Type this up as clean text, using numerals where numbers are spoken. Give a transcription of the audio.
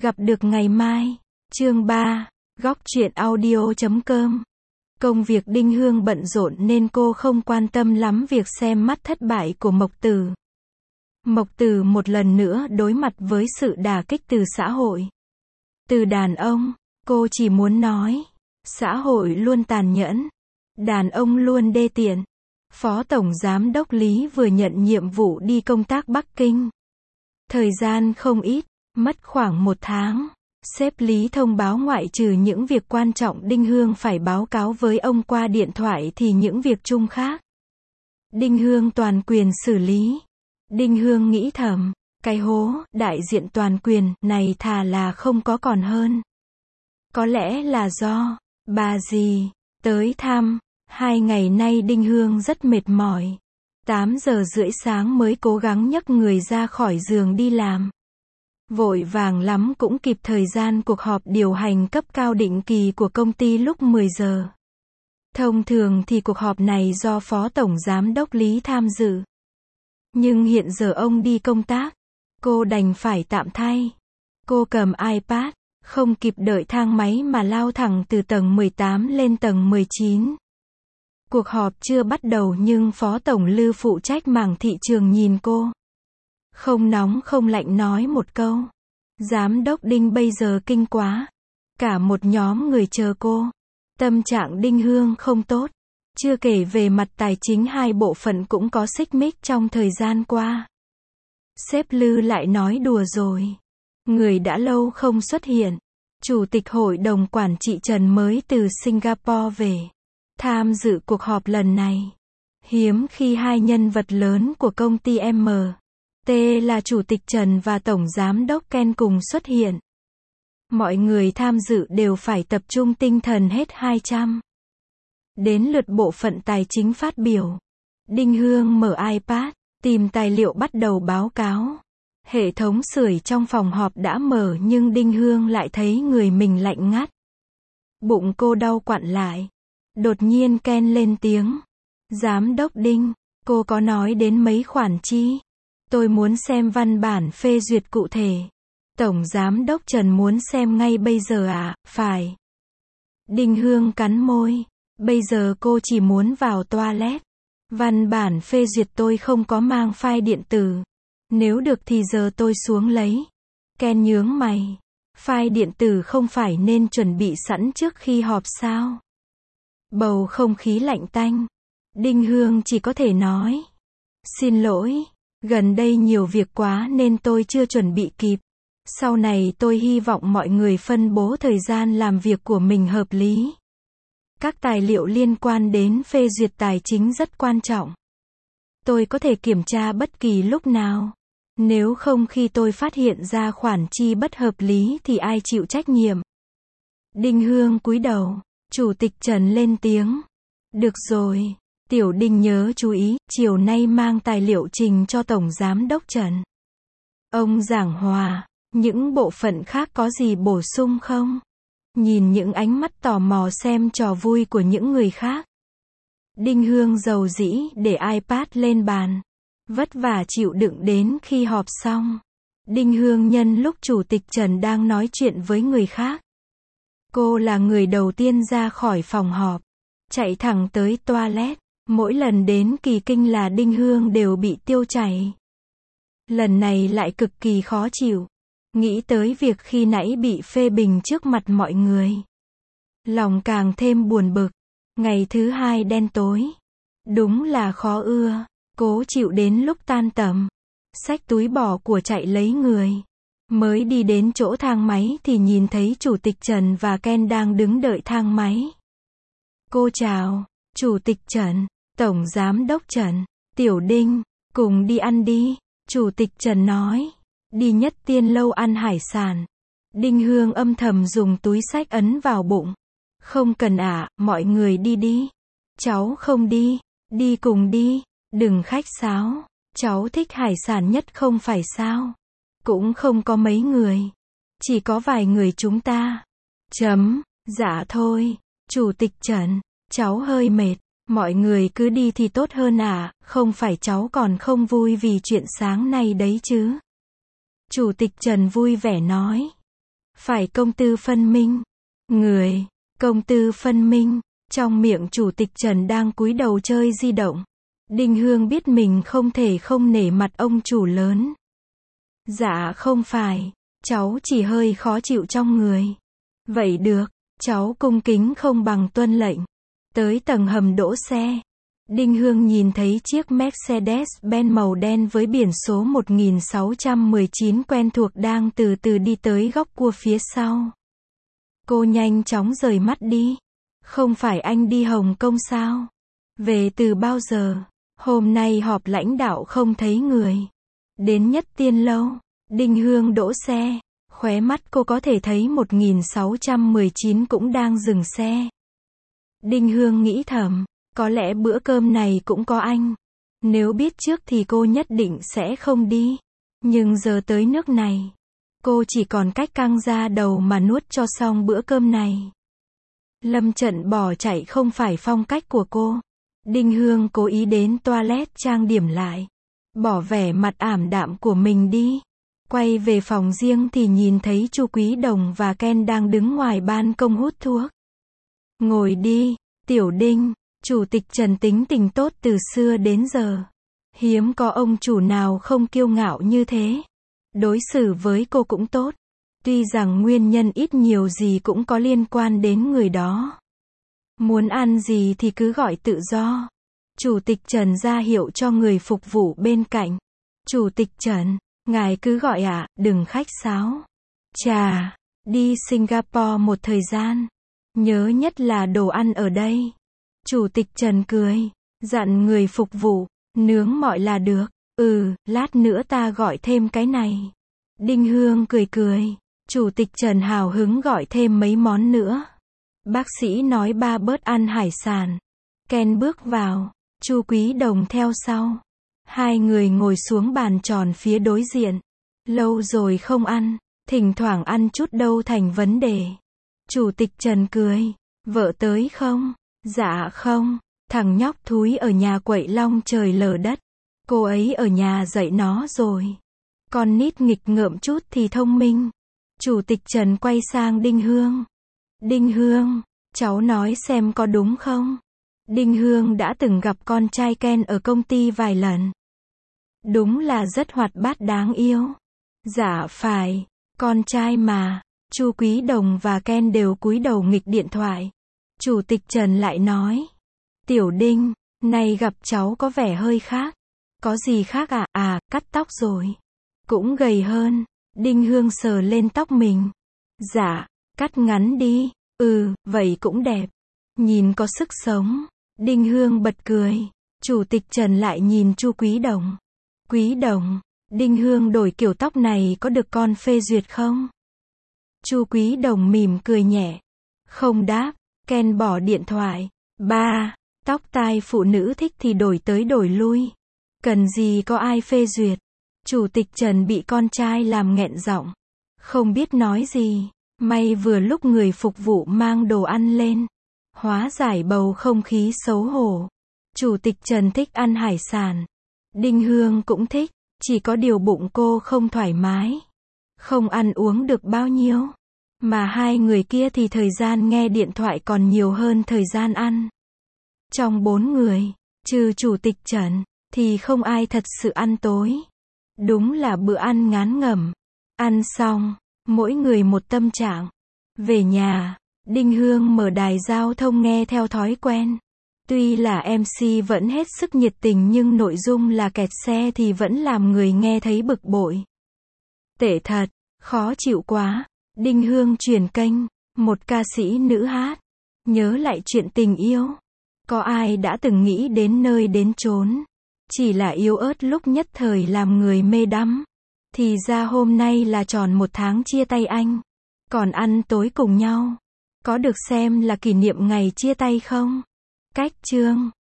Gặp được ngày mai. Chương 3. Góc truyện audio.com. Công việc Đinh Hương bận rộn nên cô không quan tâm lắm việc xem mắt thất bại của Mộc Tử. Mộc Tử một lần nữa đối mặt với sự đả kích từ xã hội. Từ đàn ông, cô chỉ muốn nói, xã hội luôn tàn nhẫn, đàn ông luôn đê tiện. Phó Tổng Giám đốc Lý vừa nhận nhiệm vụ đi công tác Bắc Kinh. Thời gian không ít, mất khoảng 1 tháng. Sếp Lý thông báo ngoại trừ những việc quan trọng Đinh Hương phải báo cáo với ông qua điện thoại thì những việc chung khác, Đinh Hương toàn quyền xử lý. Đinh Hương nghĩ thầm, cái hố đại diện toàn quyền này thà là không có còn hơn. Có lẽ là do bà dì tới thăm. 2 ngày nay Đinh Hương rất mệt mỏi. 8 giờ rưỡi sáng mới cố gắng nhấc người ra khỏi giường đi làm. Vội vàng lắm cũng kịp thời gian cuộc họp điều hành cấp cao định kỳ của công ty lúc 10 giờ. Thông thường thì cuộc họp này do Phó Tổng Giám đốc Lý tham dự. Nhưng hiện giờ ông đi công tác, cô đành phải tạm thay. Cô cầm iPad, không kịp đợi thang máy mà lao thẳng từ tầng 18 lên tầng 19. Cuộc họp chưa bắt đầu nhưng Phó Tổng Lư phụ trách mảng thị trường nhìn cô. Không nóng không lạnh nói một câu. Giám đốc Đinh bây giờ kinh quá. Cả một nhóm người chờ cô. Tâm trạng Đinh Hương không tốt. Chưa kể về mặt tài chính hai bộ phận cũng có xích mích trong thời gian qua. Sếp Lư lại nói đùa rồi. Người đã lâu không xuất hiện. Chủ tịch hội đồng quản trị Trần mới từ Singapore về. Tham dự cuộc họp lần này. Hiếm khi hai nhân vật lớn của công ty MT là Chủ tịch Trần và Tổng Giám đốc Ken cùng xuất hiện. Mọi người tham dự đều phải tập trung tinh thần hết 200. Đến lượt bộ phận tài chính phát biểu. Đinh Hương mở iPad, tìm tài liệu bắt đầu báo cáo. Hệ thống sưởi trong phòng họp đã mở nhưng Đinh Hương lại thấy người mình lạnh ngắt. Bụng cô đau quặn lại. Đột nhiên Ken lên tiếng. Giám đốc Đinh, cô có nói đến mấy khoản chi? Tôi muốn xem văn bản phê duyệt cụ thể. Tổng Giám đốc Trần muốn xem ngay bây giờ à? Phải. Đinh Hương cắn môi. Bây giờ cô chỉ muốn vào toilet. Văn bản phê duyệt tôi không có mang file điện tử. Nếu được thì giờ tôi xuống lấy. Ken nhướng mày. File điện tử không phải nên chuẩn bị sẵn trước khi họp sao? Bầu không khí lạnh tanh. Đinh Hương chỉ có thể nói. Xin lỗi, gần đây nhiều việc quá nên tôi chưa chuẩn bị kịp. Sau này tôi hy vọng mọi người phân bố thời gian làm việc của mình hợp lý. Các tài liệu liên quan đến phê duyệt tài chính rất quan trọng. Tôi có thể kiểm tra bất kỳ lúc nào. Nếu không khi tôi phát hiện ra khoản chi bất hợp lý thì ai chịu trách nhiệm? Đinh Hương cúi đầu. Chủ tịch Trần lên tiếng. Được rồi, Tiểu Đinh nhớ chú ý, chiều nay mang tài liệu trình cho Tổng Giám đốc Trần. Ông giảng hòa, những bộ phận khác có gì bổ sung không? Nhìn những ánh mắt tò mò xem trò vui của những người khác. Đinh Hương dầu dĩ để iPad lên bàn. Vất vả chịu đựng đến khi họp xong. Đinh Hương nhân lúc Chủ tịch Trần đang nói chuyện với người khác. Cô là người đầu tiên ra khỏi phòng họp. Chạy thẳng tới toilet. Mỗi lần đến kỳ kinh là Đinh Hương đều bị tiêu chảy. Lần này lại cực kỳ khó chịu. Nghĩ tới việc khi nãy bị phê bình trước mặt mọi người. Lòng càng thêm buồn bực. Ngày thứ hai đen tối. Đúng là khó ưa. Cố chịu đến lúc tan tầm. Xách túi bỏ của chạy lấy người. Mới đi đến chỗ thang máy thì nhìn thấy Chủ tịch Trần và Ken đang đứng đợi thang máy. Cô chào, Chủ tịch Trần, Tổng Giám đốc Trần, Tiểu Đinh, cùng đi ăn đi. Chủ tịch Trần nói, đi Nhất Tiên lâu ăn hải sản. Đinh Hương âm thầm dùng túi xách ấn vào bụng. Không cần ạ, mọi người đi đi. Cháu không đi, đi cùng đi, đừng khách sáo. Cháu thích hải sản nhất không phải sao? Cũng không có mấy người. Chỉ có vài người chúng ta. Dạ thôi, Chủ tịch Trần, cháu hơi mệt. Mọi người cứ đi thì tốt hơn à, không phải cháu còn không vui vì chuyện sáng nay đấy chứ. Chủ tịch Trần vui vẻ nói. Phải công tư phân minh. Người, công tư phân minh. Trong miệng chủ tịch Trần đang cúi đầu chơi di động. Đinh Hương biết mình không thể không nể mặt ông chủ lớn. Dạ không phải, cháu chỉ hơi khó chịu trong người. Vậy được, cháu cung kính không bằng tuân lệnh. Tới tầng hầm đỗ xe. Đinh Hương nhìn thấy chiếc Mercedes-Benz màu đen với biển số 1619 quen thuộc đang từ từ đi tới góc cua phía sau. Cô nhanh chóng rời mắt đi. Không phải anh đi Hồng Kông sao? Về từ bao giờ? Hôm nay họp lãnh đạo không thấy người. Đến Nhất Tiên Lâu. Đinh Hương đỗ xe. Khóe mắt cô có thể thấy 1619 cũng đang dừng xe. Đinh Hương nghĩ thầm, có lẽ bữa cơm này cũng có anh. Nếu biết trước thì cô nhất định sẽ không đi. Nhưng giờ tới nước này, cô chỉ còn cách căng ra đầu mà nuốt cho xong bữa cơm này. Lâm trận bỏ chạy không phải phong cách của cô. Đinh Hương cố ý đến toilet trang điểm lại. Bỏ vẻ mặt ảm đạm của mình đi. Quay về phòng riêng thì nhìn thấy Chu Quý Đồng và Ken đang đứng ngoài ban công hút thuốc. Ngồi đi, Tiểu Đinh. Chủ tịch Trần tính tình tốt từ xưa đến giờ. Hiếm có ông chủ nào không kiêu ngạo như thế. Đối xử với cô cũng tốt. Tuy rằng nguyên nhân ít nhiều gì cũng có liên quan đến người đó. Muốn ăn gì thì cứ gọi tự do. Chủ tịch Trần ra hiệu cho người phục vụ bên cạnh. Chủ tịch Trần, ngài cứ gọi ạ, đừng khách sáo. Chà, đi Singapore một thời gian. Nhớ nhất là đồ ăn ở đây. Chủ tịch Trần cười, dặn người phục vụ, nướng mọi là được. Lát nữa ta gọi thêm cái này. Đinh Hương cười cười. Chủ tịch Trần hào hứng gọi thêm mấy món nữa. Bác sĩ nói ba bớt ăn hải sản. Ken bước vào, Chu Quý Đồng theo sau. Hai người ngồi xuống bàn tròn phía đối diện. Lâu rồi không ăn, thỉnh thoảng ăn chút đâu thành vấn đề. Chủ tịch Trần cười, vợ tới không? Dạ không, thằng nhóc thúi ở nhà quậy long trời lở đất. Cô ấy ở nhà dạy nó rồi. Con nít nghịch ngợm chút thì thông minh. Chủ tịch Trần quay sang Đinh Hương. Đinh Hương, cháu nói xem có đúng không? Đinh Hương đã từng gặp con trai Ken ở công ty vài lần. Đúng là rất hoạt bát đáng yêu. Dạ phải, con trai mà. Chu Quý Đồng và Ken đều cúi đầu nghịch điện thoại. Chủ tịch Trần lại nói. Tiểu Đinh, nay gặp cháu có vẻ hơi khác. Có gì khác à? Cắt tóc rồi. Cũng gầy hơn. Đinh Hương sờ lên tóc mình. Dạ, cắt ngắn đi. Vậy cũng đẹp. Nhìn có sức sống. Đinh Hương bật cười. Chủ tịch Trần lại nhìn Chu Quý Đồng. Quý Đồng, Đinh Hương đổi kiểu tóc này có được con phê duyệt không? Chu Quý Đồng mỉm cười nhẹ. Không đáp. Ken bỏ điện thoại. Ba, tóc tai phụ nữ thích thì đổi tới đổi lui. Cần gì có ai phê duyệt. Chủ tịch Trần bị con trai làm nghẹn giọng. Không biết nói gì. May vừa lúc người phục vụ mang đồ ăn lên. Hóa giải bầu không khí xấu hổ. Chủ tịch Trần thích ăn hải sản. Đinh Hương cũng thích. Chỉ có điều bụng cô không thoải mái. Không ăn uống được bao nhiêu. Mà hai người kia thì thời gian nghe điện thoại còn nhiều hơn thời gian ăn. Trong 4 người, trừ chủ tịch Trần, thì không ai thật sự ăn tối. Đúng là bữa ăn ngán ngẩm. Ăn xong, mỗi người một tâm trạng. Về nhà, Đinh Hương mở đài giao thông nghe theo thói quen. Tuy là MC vẫn hết sức nhiệt tình nhưng nội dung là kẹt xe thì vẫn làm người nghe thấy bực bội. Tệ thật, khó chịu quá. Đinh Hương chuyển kênh, một ca sĩ nữ hát. Nhớ lại chuyện tình yêu. Có ai đã từng nghĩ đến nơi đến chốn. Chỉ là yếu ớt lúc nhất thời làm người mê đắm. Thì ra hôm nay là tròn 1 tháng chia tay anh. Còn ăn tối cùng nhau. Có được xem là kỷ niệm ngày chia tay không? Cách chương